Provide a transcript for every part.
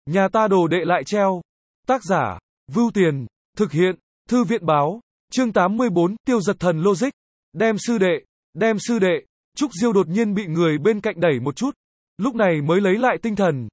Nhà ta đồ đệ lại treo. Tác giả, Vưu Tiền, thực hiện, Thư viện báo, chương 84, tiêu giật thần logic. Đem sư đệ, Trúc Diêu đột nhiên bị người bên cạnh đẩy một chút, lúc này mới lấy lại tinh thần.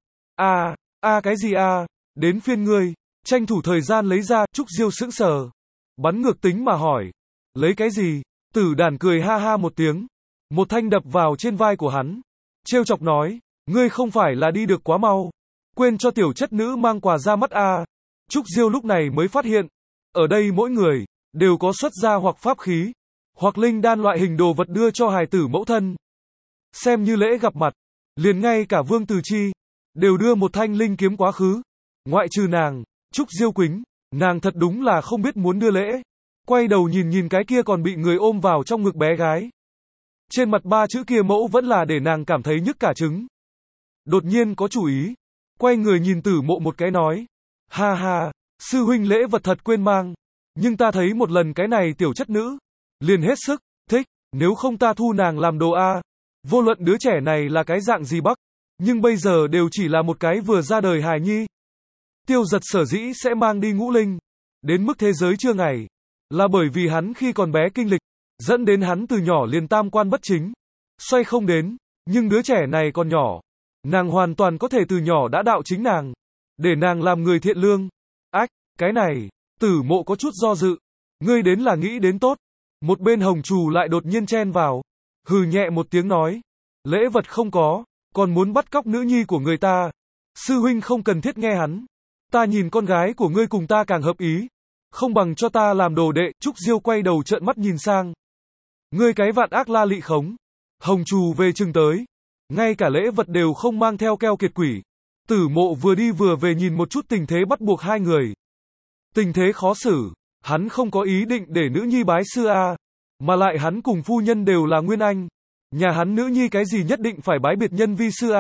Cái gì đến phiên ngươi, tranh thủ thời gian lấy ra, Trúc Diêu sững sờ. Bắn ngược tính mà hỏi, lấy cái gì? Tử Đàn cười ha ha một tiếng, một thanh đập vào trên vai của hắn, trêu chọc nói, ngươi không phải là đi được quá mau, quên cho tiểu chất nữ mang quà ra mắt Trúc Diêu lúc này mới phát hiện, ở đây mỗi người đều có xuất gia hoặc pháp khí, hoặc linh đan loại hình đồ vật đưa cho hài tử mẫu thân, xem như lễ gặp mặt. Liền ngay cả Vương Từ Chi đều đưa một thanh linh kiếm quá khứ, ngoại trừ nàng, Trúc Diêu Quýnh, nàng thật đúng là không biết muốn đưa lễ. Quay đầu nhìn cái kia còn bị người ôm vào trong ngực bé gái, trên mặt 3 chữ kia mẫu vẫn là để nàng cảm thấy nhức cả trứng. Đột nhiên có chủ ý, quay người nhìn Tử Mộ một cái nói, ha ha, sư huynh lễ vật thật quên mang, nhưng ta thấy một lần cái này tiểu chất nữ, liền hết sức thích, nếu không ta thu nàng làm đồ vô luận đứa trẻ này là cái dạng gì bắc, nhưng bây giờ đều chỉ là một cái vừa ra đời hài nhi. Tiêu Giật sở dĩ sẽ mang đi Ngũ Linh đến mức thế giới chưa ngày, là bởi vì hắn khi còn bé kinh lịch, dẫn đến hắn từ nhỏ liền tam quan bất chính, xoay không đến, nhưng đứa trẻ này còn nhỏ, nàng hoàn toàn có thể từ nhỏ đã đạo chính nàng, để nàng làm người thiện lương. Cái này, Tử Mộ có chút do dự, ngươi đến là nghĩ đến tốt. Một bên Hồng Trù lại đột nhiên chen vào, hừ nhẹ một tiếng nói, lễ vật không có, còn muốn bắt cóc nữ nhi của người ta. Sư huynh không cần thiết nghe hắn, ta nhìn con gái của ngươi cùng ta càng hợp ý, không bằng cho ta làm đồ đệ. Trúc Diêu quay đầu trợn mắt nhìn sang, ngươi cái vạn ác la lị khống. Hồng Trù về chừng tới, ngay cả lễ vật đều không mang theo, keo kiệt quỷ. Tử Mộ vừa đi vừa về nhìn một chút tình thế bắt buộc hai người, tình thế khó xử. Hắn không có ý định để nữ nhi bái sư mà lại hắn cùng phu nhân đều là nguyên anh, nhà hắn nữ nhi cái gì nhất định phải bái biệt nhân vi sư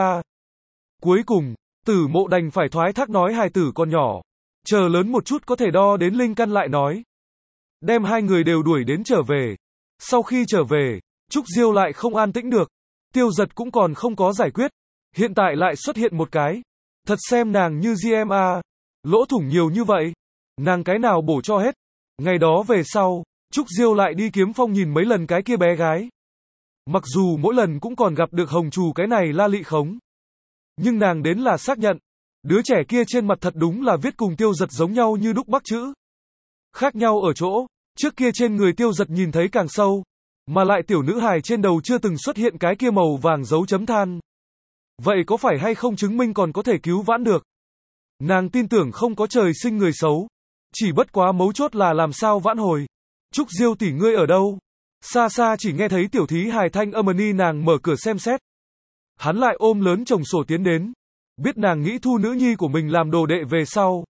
Cuối cùng, Tử Mộ đành phải thoái thác nói hài tử còn nhỏ, chờ lớn một chút có thể đo đến linh căn lại nói. Đem hai người đều đuổi đến trở về. Sau khi trở về, Trúc Diêu lại không an tĩnh được. Tiêu Giật cũng còn không có giải quyết, hiện tại lại xuất hiện một cái, thật xem nàng như GM lỗ thủng nhiều như vậy, nàng cái nào bổ cho hết. Ngày đó về sau, Trúc Diêu lại đi Kiếm Phong nhìn mấy lần cái kia bé gái. Mặc dù mỗi lần cũng còn gặp được Hồng Trù cái này la lị khống, nhưng nàng đến là xác nhận, đứa trẻ kia trên mặt thật đúng là viết cùng Tiêu Giật giống nhau như đúc bắc chữ. Khác nhau ở chỗ, trước kia trên người Tiêu Giật nhìn thấy càng sâu, mà lại tiểu nữ hài trên đầu chưa từng xuất hiện cái kia màu vàng dấu chấm than. Vậy có phải hay không chứng minh còn có thể cứu vãn được? Nàng tin tưởng không có trời sinh người xấu, chỉ bất quá mấu chốt là làm sao vãn hồi. Trúc Diêu tỷ ngươi ở đâu? Xa xa chỉ nghe thấy tiểu thí hài thanh âm ni nàng mở cửa xem xét. Hắn lại ôm lớn chồng sổ tiến đến, biết nàng nghĩ thu nữ nhi của mình làm đồ đệ về sau.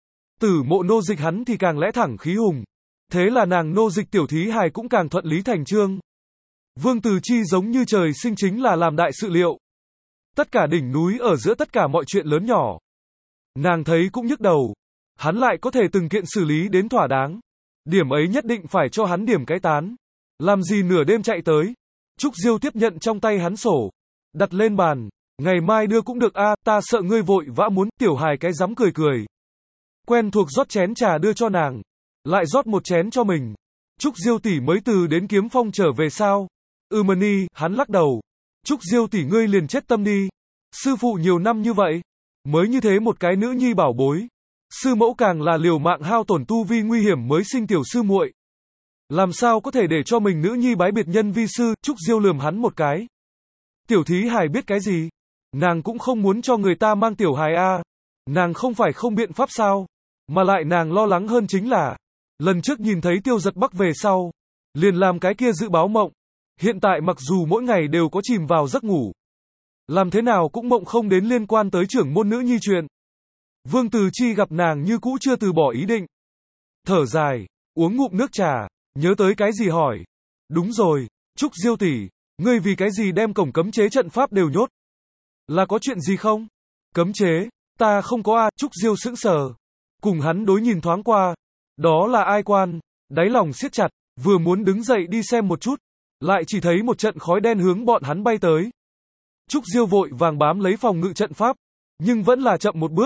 Tử Mộ nô dịch hắn thì càng lẽ thẳng khí hùng, thế là nàng nô dịch tiểu thí hài cũng càng thuận lý thành chương. Vương Từ Chi giống như trời sinh chính là làm đại sự liệu, tất cả đỉnh núi ở giữa tất cả mọi chuyện lớn nhỏ, nàng thấy cũng nhức đầu. Hắn lại có thể từng kiện xử lý đến thỏa đáng, điểm ấy nhất định phải cho hắn điểm cái tán. Làm gì nửa đêm chạy tới. Trúc Diêu tiếp nhận trong tay hắn sổ, đặt lên bàn, ngày mai đưa cũng được ta sợ ngươi vội vã muốn. Tiểu hài cái dám cười cười, quen thuộc rót chén trà đưa cho nàng, lại rót một chén cho mình. Trúc Diêu tỷ mới từ đến Kiếm Phong trở về sao? Mani, hắn lắc đầu. Trúc Diêu tỷ ngươi liền chết tâm đi, sư phụ nhiều năm như vậy, mới như thế một cái nữ nhi bảo bối, sư mẫu càng là liều mạng hao tổn tu vi nguy hiểm mới sinh tiểu sư muội, làm sao có thể để cho mình nữ nhi bái biệt nhân vi sư. Trúc Diêu lườm hắn một cái. Tiểu thí hài biết cái gì? Nàng cũng không muốn cho người ta mang tiểu hài nàng không phải không biện pháp sao? Mà lại nàng lo lắng hơn chính là, lần trước nhìn thấy Tiêu Giật Bắc về sau, liền làm cái kia dự báo mộng. Hiện tại mặc dù mỗi ngày đều có chìm vào giấc ngủ, làm thế nào cũng mộng không đến liên quan tới trưởng môn nữ nhi chuyện. Vương Từ Chi gặp nàng như cũ chưa từ bỏ ý định, thở dài, uống ngụm nước trà, nhớ tới cái gì hỏi. Đúng rồi, Trúc Diêu tỷ, ngươi vì cái gì đem cổng cấm chế trận pháp đều nhốt? Là có chuyện gì không? Cấm chế, ta không có Trúc Diêu sững sờ, cùng hắn đối nhìn thoáng qua, đó là ai quan, đáy lòng siết chặt, vừa muốn đứng dậy đi xem một chút, lại chỉ thấy một trận khói đen hướng bọn hắn bay tới. Trúc Diêu vội vàng bám lấy phòng ngự trận pháp, nhưng vẫn là chậm một bước,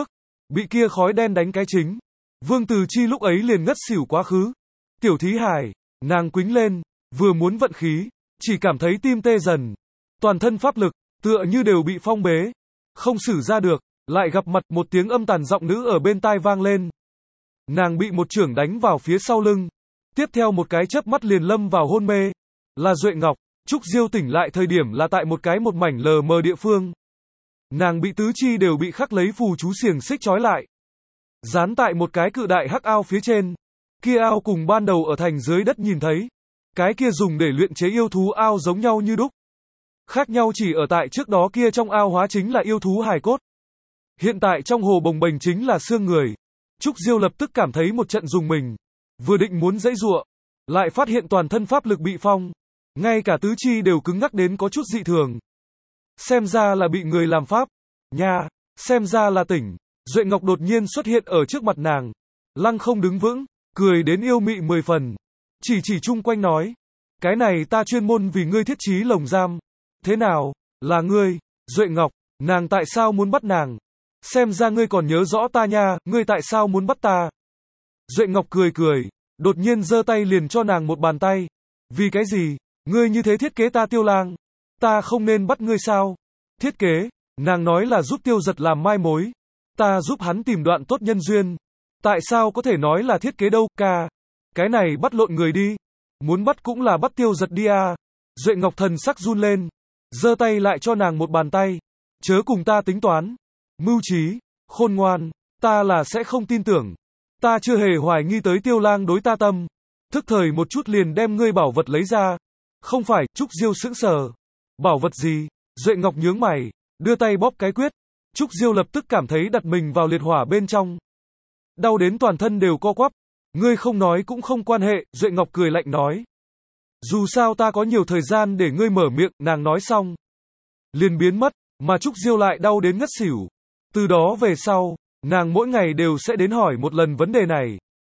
bị kia khói đen đánh cái chính. Vương Từ Chi lúc ấy liền ngất xỉu quá khứ. Tiểu Thí Hải, nàng quĩnh lên, vừa muốn vận khí, chỉ cảm thấy tim tê dần. Toàn thân pháp lực, tựa như đều bị phong bế. Không sử ra được, lại gặp mặt một tiếng âm tàn giọng nữ ở bên tai vang lên. Nàng bị một chưởng đánh vào phía sau lưng. Tiếp theo một cái chớp mắt liền lâm vào hôn mê. Là Duệ Ngọc. Trúc Diêu tỉnh lại thời điểm là tại một mảnh lờ mờ địa phương. Nàng bị tứ chi đều bị khắc lấy phù chú xiềng xích trói lại. Dán tại một cái cự đại hắc ao phía trên. Kia ao cùng ban đầu ở thành dưới đất nhìn thấy. Cái kia dùng để luyện chế yêu thú ao giống nhau như đúc. Khác nhau chỉ ở tại trước đó kia trong ao hóa chính là yêu thú hài cốt. Hiện tại trong hồ bồng bềnh chính là xương người. Trúc Diêu lập tức cảm thấy một trận rùng mình. Vừa định muốn giãy giụa, lại phát hiện toàn thân pháp lực bị phong. Ngay cả tứ chi đều cứng ngắc đến có chút dị thường. Xem ra là bị người làm pháp. Nha, xem ra là tỉnh. Duệ Ngọc đột nhiên xuất hiện ở trước mặt nàng. Lăng không đứng vững, cười đến yêu mị 10 phần. Chỉ chung quanh nói. Cái này ta chuyên môn vì ngươi thiết trí lồng giam. Thế nào, là ngươi, Duệ Ngọc, nàng tại sao muốn bắt nàng? Xem ra ngươi còn nhớ rõ ta nha, ngươi tại sao muốn bắt ta? Duệ Ngọc cười, đột nhiên giơ tay liền cho nàng một bàn tay. Vì cái gì? Ngươi như thế thiết kế ta Tiêu Lang. Ta không nên bắt ngươi sao? Thiết kế, nàng nói là giúp Tiêu Giật làm mai mối. Ta giúp hắn tìm đoạn tốt nhân duyên. Tại sao có thể nói là thiết kế đâu, ca? Cái này bắt lộn người đi. Muốn bắt cũng là bắt Tiêu Giật đi à. Duệ Ngọc thần sắc run lên. Giơ tay lại cho nàng một bàn tay. Chớ cùng ta tính toán. Mưu trí, khôn ngoan, ta là sẽ không tin tưởng. Ta chưa hề hoài nghi tới Tiêu Lang đối ta tâm. Thức thời một chút liền đem ngươi bảo vật lấy ra. Không phải, Trúc Diêu sững sờ. Bảo vật gì? Duệ Ngọc nhướng mày, đưa tay bóp cái quyết. Trúc Diêu lập tức cảm thấy đặt mình vào liệt hỏa bên trong. Đau đến toàn thân đều co quắp. Ngươi không nói cũng không quan hệ, Duệ Ngọc cười lạnh nói. Dù sao ta có nhiều thời gian để ngươi mở miệng, nàng nói xong. Liền biến mất, mà Trúc Diêu lại đau đến ngất xỉu. Từ đó về sau, nàng mỗi ngày đều sẽ đến hỏi một lần vấn đề này.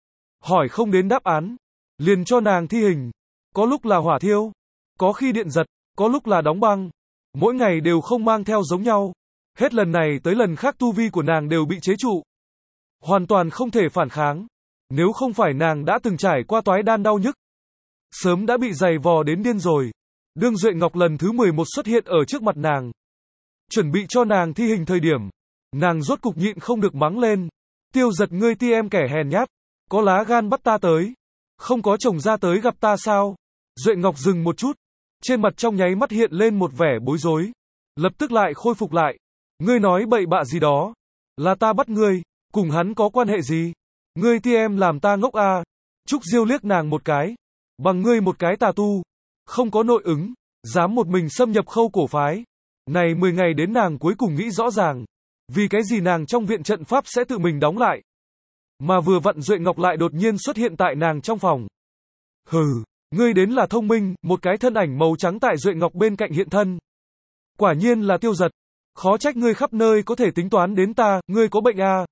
Hỏi không đến đáp án, liền cho nàng thi hình. Có lúc là hỏa thiêu, có khi điện giật, có lúc là đóng băng. Mỗi ngày đều không mang theo giống nhau. Hết lần này tới lần khác tu vi của nàng đều bị chế trụ. Hoàn toàn không thể phản kháng. Nếu không phải nàng đã từng trải qua toái đan đau nhức, sớm đã bị giày vò đến điên rồi. Đương Duệ Ngọc lần thứ 11 xuất hiện ở trước mặt nàng. Chuẩn bị cho nàng thi hình thời điểm. Nàng rốt cục nhịn không được mắng lên. Tiêu Giật ngươi ti em kẻ hèn nhát. Có lá gan bắt ta tới. Không có chồng ra tới gặp ta sao? Duệ Ngọc dừng một chút. Trên mặt trong nháy mắt hiện lên một vẻ bối rối. Lập tức lại khôi phục lại. Ngươi nói bậy bạ gì đó. Là ta bắt ngươi. Cùng hắn có quan hệ gì? Ngươi ti em làm ta ngốc à? Trúc Diêu liếc nàng một cái. Bằng ngươi một cái tà tu. Không có nội ứng. Dám một mình xâm nhập Khâu cổ phái. Này 10 ngày đến nàng cuối cùng nghĩ rõ ràng. Vì cái gì nàng trong viện trận pháp sẽ tự mình đóng lại. Mà vừa vặn Duệ Ngọc lại đột nhiên xuất hiện tại nàng trong phòng. Hừ, ngươi đến là thông minh, một cái thân ảnh màu trắng tại Duệ Ngọc bên cạnh hiện thân. Quả nhiên là Tiêu Giật. Khó trách ngươi khắp nơi có thể tính toán đến ta, ngươi có bệnh à?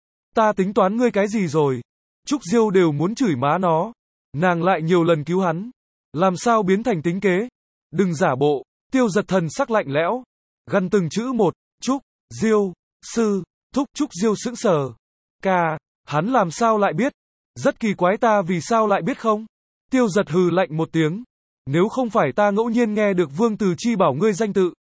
Ta tính toán ngươi cái gì rồi? Trúc Diêu đều muốn chửi má nó. Nàng lại nhiều lần cứu hắn. Làm sao biến thành tính kế? Đừng giả bộ. Tiêu Giật thần sắc lạnh lẽo. Gằn từng chữ một. Trúc, Diêu, sư, thúc. Trúc Diêu sững sờ. Ca, hắn làm sao lại biết? Rất kỳ quái ta vì sao lại biết không? Tiêu Giật hừ lạnh một tiếng. Nếu không phải ta ngẫu nhiên nghe được Vương Từ Chi bảo ngươi danh tự.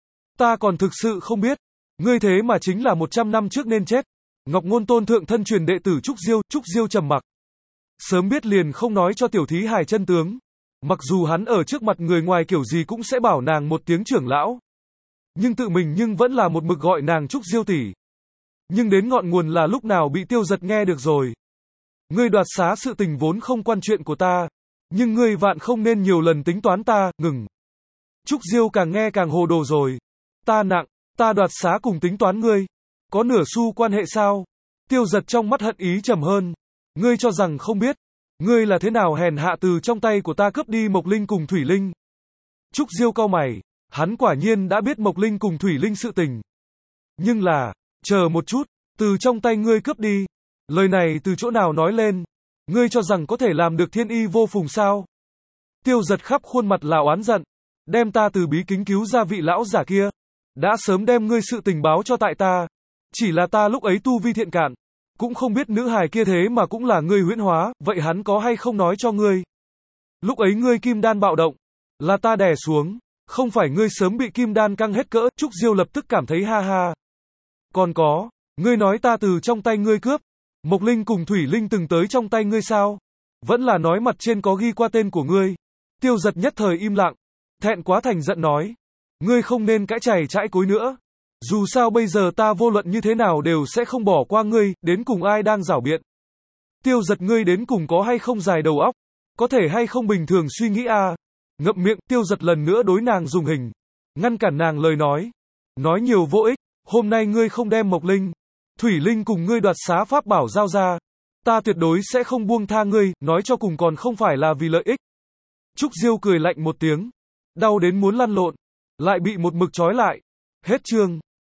Ta còn thực sự không biết. Ngươi thế mà chính là 100 năm trước nên chết. Ngọc Ngôn Tôn thượng thân truyền đệ tử Trúc Diêu trầm mặc. Sớm biết liền không nói cho Tiểu Thí Hải chân tướng. Mặc dù hắn ở trước mặt người ngoài kiểu gì cũng sẽ bảo nàng một tiếng trưởng lão. Nhưng tự mình vẫn là một mực gọi nàng Trúc Diêu tỷ. Nhưng đến ngọn nguồn là lúc nào bị Tiêu Giật nghe được rồi. Ngươi đoạt xá sự tình vốn không quan chuyện của ta. Nhưng ngươi vạn không nên nhiều lần tính toán ta, ngừng. Trúc Diêu càng nghe càng hồ đồ rồi. Ta nặng, ta đoạt xá cùng tính toán ngươi. Có nửa xu quan hệ sao? Tiêu Giật trong mắt hận ý trầm hơn. Ngươi cho rằng không biết. Ngươi là thế nào hèn hạ từ trong tay của ta cướp đi Mộc Linh cùng Thủy Linh. Trúc Diêu cau mày. Hắn quả nhiên đã biết Mộc Linh cùng Thủy Linh sự tình. Nhưng là, chờ một chút, từ trong tay ngươi cướp đi. Lời này từ chỗ nào nói lên? Ngươi cho rằng có thể làm được thiên y vô phùng sao? Tiêu Giật khắp khuôn mặt là oán giận. Đem ta từ bí kính cứu ra vị lão giả kia. Đã sớm đem ngươi sự tình báo cho tại ta. Chỉ là ta lúc ấy tu vi thiện cạn, cũng không biết nữ hài kia thế mà cũng là ngươi huyễn hóa, vậy hắn có hay không nói cho ngươi? Lúc ấy ngươi kim đan bạo động, là ta đè xuống, không phải ngươi sớm bị kim đan căng hết cỡ, Trúc Diêu lập tức cảm thấy ha ha. Còn có, ngươi nói ta từ trong tay ngươi cướp, Mộc Linh cùng Thủy Linh từng tới trong tay ngươi sao? Vẫn là nói mặt trên có ghi qua tên của ngươi. Tiêu Giật nhất thời im lặng, thẹn quá thành giận nói, ngươi không nên cãi chày chãi cối nữa. Dù sao bây giờ ta vô luận như thế nào đều sẽ không bỏ qua ngươi, đến cùng ai đang giảo biện. Tiêu Giật ngươi đến cùng có hay không dài đầu óc, có thể hay không bình thường suy nghĩ à? Ngậm miệng, Tiêu Giật lần nữa đối nàng dùng hình, ngăn cản nàng lời nói nhiều vô ích, hôm nay ngươi không đem Mộc Linh, Thủy Linh cùng ngươi đoạt xá pháp bảo giao ra, ta tuyệt đối sẽ không buông tha ngươi, nói cho cùng còn không phải là vì lợi ích. Trúc Diêu cười lạnh một tiếng, đau đến muốn lăn lộn, lại bị một mực trói lại. Hết chương.